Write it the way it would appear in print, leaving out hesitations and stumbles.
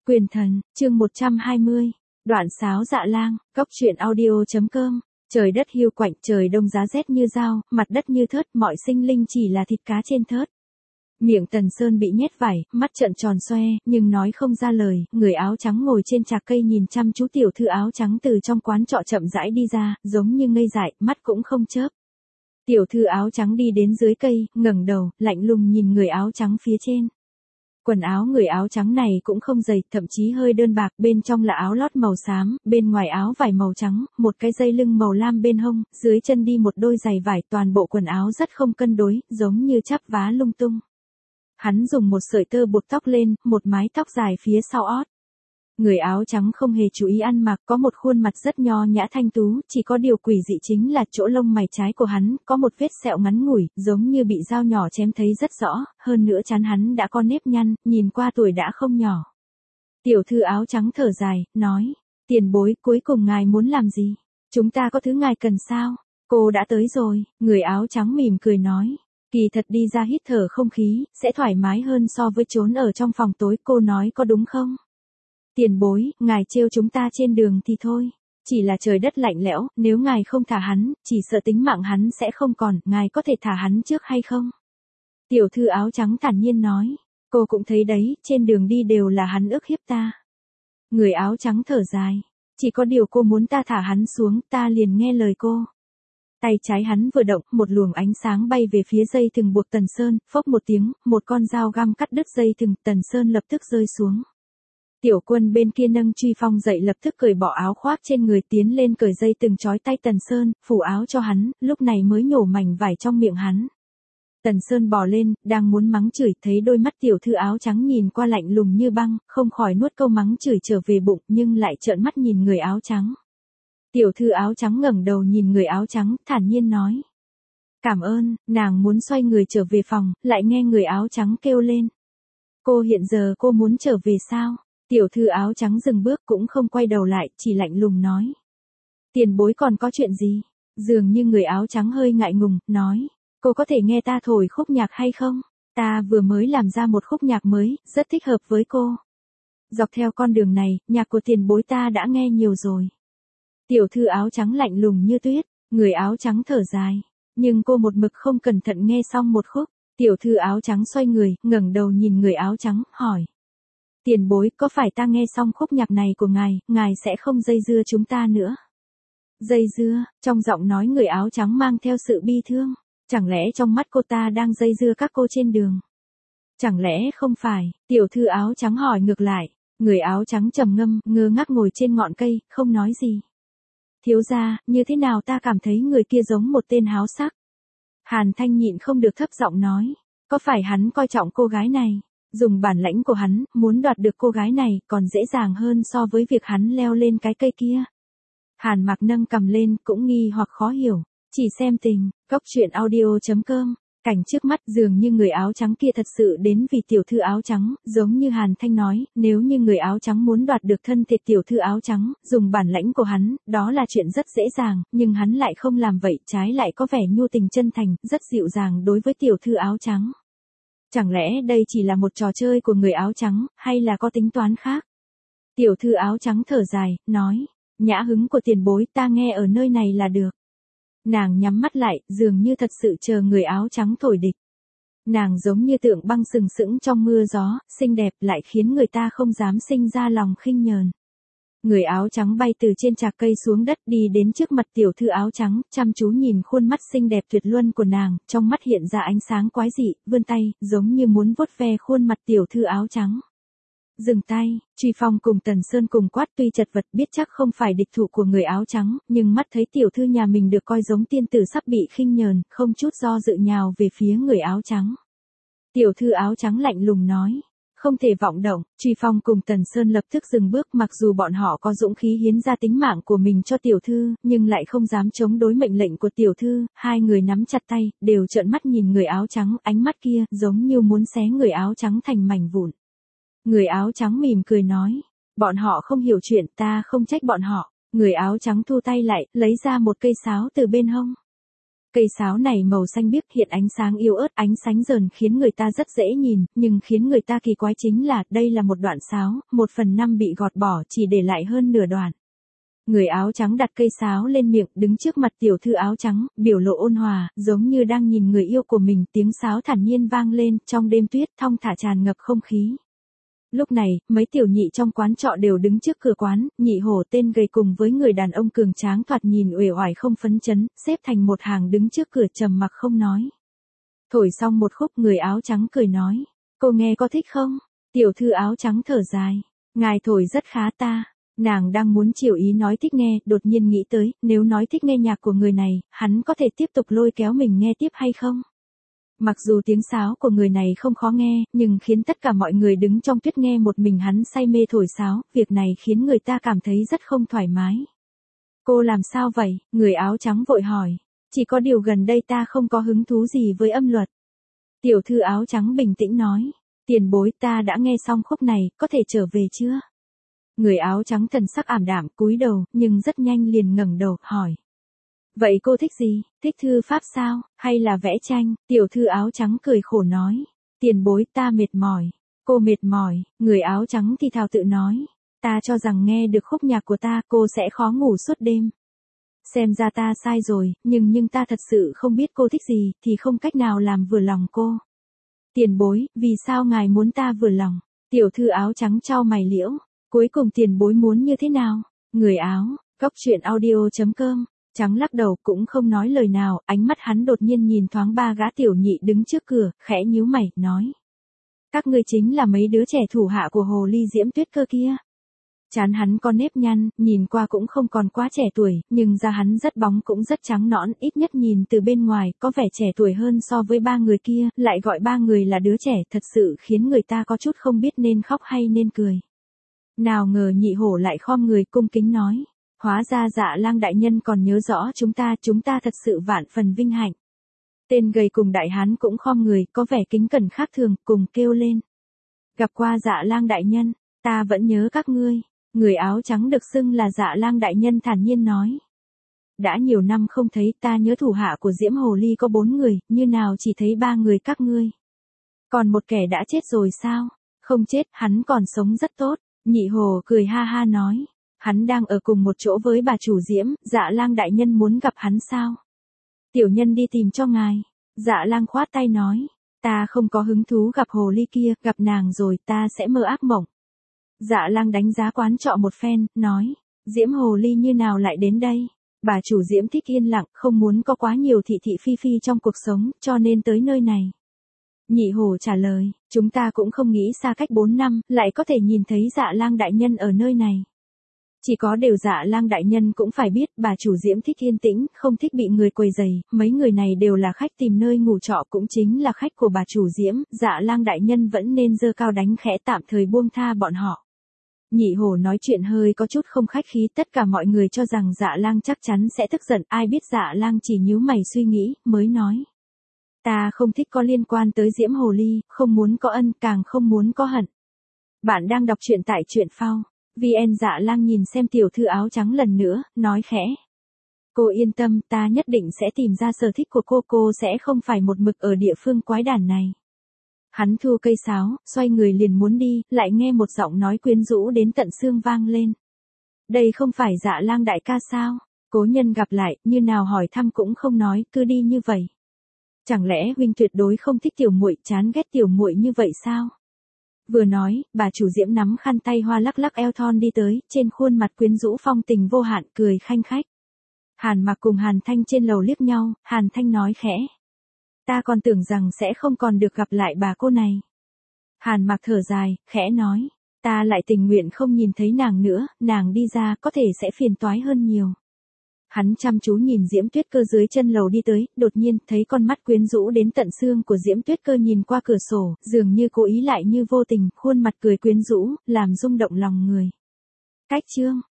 Quyền thần, chương 120, đoạn sáo dạ lang, góc truyện audio.com. Trời đất hiu quạnh, trời đông giá rét như dao, mặt đất như thớt, mọi sinh linh chỉ là thịt cá trên thớt. Miệng Tần Sơn bị nhét vải, mắt trợn tròn xoe, nhưng nói không ra lời, người áo trắng ngồi trên trạc cây nhìn chăm chú tiểu thư áo trắng từ trong quán trọ chậm rãi đi ra, giống như ngây dại, mắt cũng không chớp. Tiểu thư áo trắng đi đến dưới cây, ngẩng đầu, lạnh lùng nhìn người áo trắng phía trên. Quần áo người áo trắng này cũng không dày, thậm chí hơi đơn bạc, bên trong là áo lót màu xám, bên ngoài áo vải màu trắng, một cái dây lưng màu lam bên hông, dưới chân đi một đôi giày vải, toàn bộ quần áo rất không cân đối, giống như chắp vá lung tung. Hắn dùng một sợi tơ buộc tóc lên, một mái tóc dài phía sau ót. Người áo trắng không hề chú ý ăn mặc, có một khuôn mặt rất nho nhã thanh tú, chỉ có điều quỷ dị chính là chỗ lông mày trái của hắn, có một vết sẹo ngắn ngủi, giống như bị dao nhỏ chém thấy rất rõ, hơn nữa trán hắn đã có nếp nhăn, nhìn qua tuổi đã không nhỏ. Tiểu thư áo trắng thở dài, nói, tiền bối, cuối cùng ngài muốn làm gì? Chúng ta có thứ ngài cần sao? Cô đã tới rồi, người áo trắng mỉm cười nói. Kỳ thật đi ra hít thở không khí, sẽ thoải mái hơn so với trốn ở trong phòng tối, cô nói có đúng không? Tiền bối, ngài trêu chúng ta trên đường thì thôi. Chỉ là trời đất lạnh lẽo, nếu ngài không thả hắn, chỉ sợ tính mạng hắn sẽ không còn, ngài có thể thả hắn trước hay không? Tiểu thư áo trắng thản nhiên nói. Cô cũng thấy đấy, trên đường đi đều là hắn ức hiếp ta. Người áo trắng thở dài. Chỉ có điều cô muốn ta thả hắn xuống, ta liền nghe lời cô. Tay trái hắn vừa động, một luồng ánh sáng bay về phía dây thừng buộc Tần Sơn, phốc một tiếng, một con dao găm cắt đứt dây thừng, Tần Sơn lập tức rơi xuống. Tiểu Quân bên kia nâng Truy Phong dậy lập tức cởi bỏ áo khoác trên người tiến lên cởi dây từng trói tay Tần Sơn, phủ áo cho hắn, lúc này mới nhổ mảnh vải trong miệng hắn. Tần Sơn bò lên, đang muốn mắng chửi, thấy đôi mắt tiểu thư áo trắng nhìn qua lạnh lùng như băng, không khỏi nuốt câu mắng chửi trở về bụng, nhưng lại trợn mắt nhìn người áo trắng. Tiểu thư áo trắng ngẩng đầu nhìn người áo trắng, thản nhiên nói. Cảm ơn, nàng muốn xoay người trở về phòng, lại nghe người áo trắng kêu lên. Cô hiện giờ cô muốn trở về sao? Tiểu thư áo trắng dừng bước cũng không quay đầu lại, chỉ lạnh lùng nói. Tiền bối còn có chuyện gì? Dường như người áo trắng hơi ngại ngùng, nói. Cô có thể nghe ta thổi khúc nhạc hay không? Ta vừa mới làm ra một khúc nhạc mới, rất thích hợp với cô. Dọc theo con đường này, nhạc của tiền bối ta đã nghe nhiều rồi. Tiểu thư áo trắng lạnh lùng như tuyết, người áo trắng thở dài. Nhưng cô một mực không cẩn thận nghe xong một khúc. Tiểu thư áo trắng xoay người, ngẩng đầu nhìn người áo trắng, hỏi. Tiền bối, có phải ta nghe xong khúc nhạc này của ngài sẽ không dây dưa chúng ta nữa? Dây dưa, trong giọng nói người áo trắng mang theo sự bi thương. Chẳng lẽ trong mắt cô ta đang dây dưa các cô trên đường? Chẳng lẽ không phải? Tiểu thư áo trắng hỏi ngược lại. Người áo trắng trầm ngâm, ngơ ngác ngồi trên ngọn cây, không nói gì. Thiếu gia, như thế nào ta cảm thấy người kia giống một tên háo sắc? Hàn Thanh nhịn không được thấp giọng nói. Có phải hắn coi trọng cô gái này? Dùng bản lãnh của hắn, muốn đoạt được cô gái này, còn dễ dàng hơn so với việc hắn leo lên cái cây kia. Hàn Mặc nâng cầm lên, cũng nghi hoặc khó hiểu. Chỉ xem tình, góc truyện audio.com. Cảnh trước mắt dường như người áo trắng kia thật sự đến vì tiểu thư áo trắng, giống như Hàn Thanh nói, nếu như người áo trắng muốn đoạt được thân thể tiểu thư áo trắng, dùng bản lãnh của hắn, đó là chuyện rất dễ dàng, nhưng hắn lại không làm vậy, trái lại có vẻ nhu tình chân thành, rất dịu dàng đối với tiểu thư áo trắng. Chẳng lẽ đây chỉ là một trò chơi của người áo trắng, hay là có tính toán khác? Tiểu thư áo trắng thở dài, nói, nhã hứng của tiền bối ta nghe ở nơi này là được. Nàng nhắm mắt lại, dường như thật sự chờ người áo trắng thổi địch. Nàng giống như tượng băng sừng sững trong mưa gió, xinh đẹp lại khiến người ta không dám sinh ra lòng khinh nhờn. Người áo trắng bay từ trên trạc cây xuống đất đi đến trước mặt tiểu thư áo trắng, chăm chú nhìn khuôn mắt xinh đẹp tuyệt luân của nàng, trong mắt hiện ra ánh sáng quái dị, vươn tay, giống như muốn vuốt ve khuôn mặt tiểu thư áo trắng. Dừng tay, Truy Phong cùng Tần Sơn cùng quát tuy chật vật biết chắc không phải địch thủ của người áo trắng, nhưng mắt thấy tiểu thư nhà mình được coi giống tiên tử sắp bị khinh nhờn, không chút do dự nhào về phía người áo trắng. Tiểu thư áo trắng lạnh lùng nói. Không thể vọng động, Truy Phong cùng Tần Sơn lập tức dừng bước, mặc dù bọn họ có dũng khí hiến ra tính mạng của mình cho tiểu thư, nhưng lại không dám chống đối mệnh lệnh của tiểu thư, hai người nắm chặt tay, đều trợn mắt nhìn người áo trắng, ánh mắt kia, giống như muốn xé người áo trắng thành mảnh vụn. Người áo trắng mỉm cười nói, bọn họ không hiểu chuyện, ta không trách bọn họ. Người áo trắng thu tay lại, lấy ra một cây sáo từ bên hông. Cây sáo này màu xanh biếc hiện ánh sáng yếu ớt, ánh sánh dờn khiến người ta rất dễ nhìn, nhưng khiến người ta kỳ quái chính là đây là một đoạn sáo, 1/5 bị gọt bỏ chỉ để lại hơn nửa đoạn. Người áo trắng đặt cây sáo lên miệng, đứng trước mặt tiểu thư áo trắng, biểu lộ ôn hòa, giống như đang nhìn người yêu của mình, tiếng sáo thản nhiên vang lên, trong đêm tuyết thong thả tràn ngập không khí. Lúc này, mấy tiểu nhị trong quán trọ đều đứng trước cửa quán, nhị hổ tên gầy cùng với người đàn ông cường tráng thoạt nhìn uể oải không phấn chấn, xếp thành một hàng đứng trước cửa trầm mặc không nói. Thổi xong một khúc, người áo trắng cười nói, cô nghe có thích không? Tiểu thư áo trắng thở dài, ngài thổi rất khá ta. Nàng đang muốn chiều ý nói thích nghe, đột nhiên nghĩ tới, nếu nói thích nghe nhạc của người này, hắn có thể tiếp tục lôi kéo mình nghe tiếp hay không? Mặc dù tiếng sáo của người này không khó nghe, nhưng khiến tất cả mọi người đứng trong tuyết nghe một mình hắn say mê thổi sáo, việc này khiến người ta cảm thấy rất không thoải mái. Cô làm sao vậy? Người áo trắng vội hỏi. Chỉ có điều gần đây ta không có hứng thú gì với âm luật. Tiểu thư áo trắng bình tĩnh nói. Tiền bối, ta đã nghe xong khúc này, có thể trở về chưa? Người áo trắng thần sắc ảm đạm cúi đầu, nhưng rất nhanh liền ngẩng đầu, hỏi. Vậy cô thích gì? Thích thư pháp sao? Hay là vẽ tranh? Tiểu thư áo trắng cười khổ nói. Tiền bối, ta mệt mỏi. Cô mệt mỏi. Người áo trắng thì thào tự nói. Ta cho rằng nghe được khúc nhạc của ta, cô sẽ khó ngủ suốt đêm. Xem ra ta sai rồi, nhưng ta thật sự không biết cô thích gì, thì không cách nào làm vừa lòng cô. Tiền bối, vì sao ngài muốn ta vừa lòng? Tiểu thư áo trắng chau mày liễu. Cuối cùng tiền bối muốn như thế nào? Người áo, góc truyện audio.com. Trắng lắc đầu cũng không nói lời nào, ánh mắt hắn đột nhiên nhìn thoáng ba gã tiểu nhị đứng trước cửa, khẽ nhíu mày, nói. Các ngươi chính là mấy đứa trẻ thủ hạ của hồ ly Diễm Tuyết Cơ kia. Trán hắn có nếp nhăn, nhìn qua cũng không còn quá trẻ tuổi, nhưng da hắn rất bóng cũng rất trắng nõn, ít nhất nhìn từ bên ngoài, có vẻ trẻ tuổi hơn so với ba người kia, lại gọi ba người là đứa trẻ, thật sự khiến người ta có chút không biết nên khóc hay nên cười. Nào ngờ nhị hổ lại khom người cung kính nói. Hóa ra Dạ Lang đại nhân còn nhớ rõ chúng ta thật sự vạn phần vinh hạnh. Tên gầy cùng đại hán cũng khom người, có vẻ kính cẩn khác thường, cùng kêu lên. Gặp qua Dạ Lang đại nhân, ta vẫn nhớ các ngươi. Người áo trắng được xưng là Dạ Lang đại nhân thản nhiên nói. Đã nhiều năm không thấy, ta nhớ thủ hạ của Diễm Hồ Ly có 4 người, như nào chỉ thấy 3 người các ngươi. Còn một kẻ đã chết rồi sao? Không chết, hắn còn sống rất tốt. Nhị hồ cười ha ha nói. Hắn đang ở cùng một chỗ với bà chủ Diễm, Dạ Lang đại nhân muốn gặp hắn sao? Tiểu nhân đi tìm cho ngài. Dạ Lang khoát tay nói. Ta không có hứng thú gặp hồ ly kia, gặp nàng rồi ta sẽ mơ ác mộng. Dạ Lang đánh giá quán trọ một phen, nói. Diễm hồ ly như nào lại đến đây? Bà chủ Diễm thích yên lặng, không muốn có quá nhiều thị thị phi phi trong cuộc sống, cho nên tới nơi này. Nhị hồ trả lời, chúng ta cũng không nghĩ xa cách 4 năm, lại có thể nhìn thấy Dạ Lang đại nhân ở nơi này. Chỉ có điều Dạ Lang đại nhân cũng phải biết, bà chủ Diễm thích yên tĩnh, không thích bị người quấy rầy, mấy người này đều là khách tìm nơi ngủ trọ cũng chính là khách của bà chủ Diễm, Dạ Lang đại nhân vẫn nên giơ cao đánh khẽ tạm thời buông tha bọn họ. Nhị hổ nói chuyện hơi có chút không khách khí, tất cả mọi người cho rằng Dạ Lang chắc chắn sẽ tức giận, ai biết Dạ Lang chỉ nhíu mày suy nghĩ, mới nói. Ta không thích có liên quan tới Diễm Hồ Ly, không muốn có ân, càng không muốn có hận. Bạn đang đọc truyện tại truyện phao. VN. Dạ Lang nhìn xem tiểu thư áo trắng lần nữa, nói khẽ. Cô yên tâm, ta nhất định sẽ tìm ra sở thích của cô sẽ không phải một mực ở địa phương quái đản này. Hắn thu cây sáo, xoay người liền muốn đi, lại nghe một giọng nói quyến rũ đến tận xương vang lên. Đây không phải Dạ Lang đại ca sao? Cố nhân gặp lại, như nào hỏi thăm cũng không nói, cứ đi như vậy. Chẳng lẽ huynh tuyệt đối không thích tiểu muội, chán ghét tiểu muội như vậy sao? Vừa nói, bà chủ Diễm nắm khăn tay hoa lắc lắc eo thon đi tới, trên khuôn mặt quyến rũ phong tình vô hạn, cười khanh khách. Hàn Mặc cùng Hàn Thanh trên lầu liếc nhau, Hàn Thanh nói khẽ. Ta còn tưởng rằng sẽ không còn được gặp lại bà cô này. Hàn Mặc thở dài, khẽ nói. Ta lại tình nguyện không nhìn thấy nàng nữa, nàng đi ra có thể sẽ phiền toái hơn nhiều. Hắn chăm chú nhìn Diễm Tuyết Cơ dưới chân lầu đi tới, đột nhiên thấy con mắt quyến rũ đến tận xương của Diễm Tuyết Cơ nhìn qua cửa sổ, dường như cố ý lại như vô tình, khuôn mặt cười quyến rũ, làm rung động lòng người. Cách chương